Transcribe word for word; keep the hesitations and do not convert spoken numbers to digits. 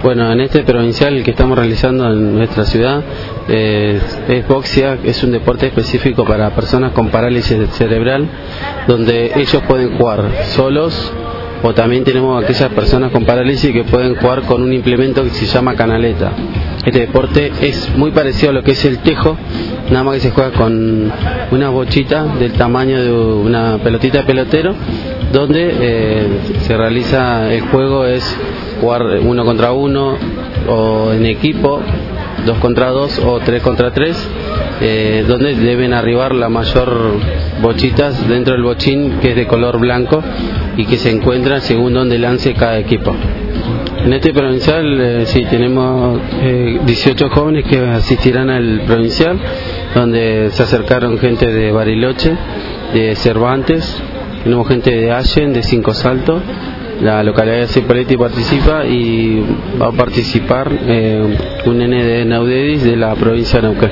Bueno, en este provincial que estamos realizando en nuestra ciudad eh, es boxia, es un deporte específico para personas con parálisis cerebral, donde ellos pueden jugar solos, o también tenemos aquellas personas con parálisis que pueden jugar con un implemento que se llama canaleta. Este deporte es muy parecido a lo que es el tejo, nada más que se juega con una bochita del tamaño de una pelotita de pelotero, donde eh, se realiza el juego es jugar uno contra uno o en equipo, dos contra dos o tres contra tres, eh, donde deben arribar la mayor bochitas dentro del bochín, que es de color blanco y que se encuentra según donde lance cada equipo. En este provincial eh, sí tenemos eh, dieciocho jóvenes que asistirán al provincial, donde se acercaron gente de Bariloche, de Cervantes, tenemos gente de Allen, de Cinco Saltos. La localidad de Cipolletti participa y va a participar eh, un nene de Naudedis de la provincia de Neuquén.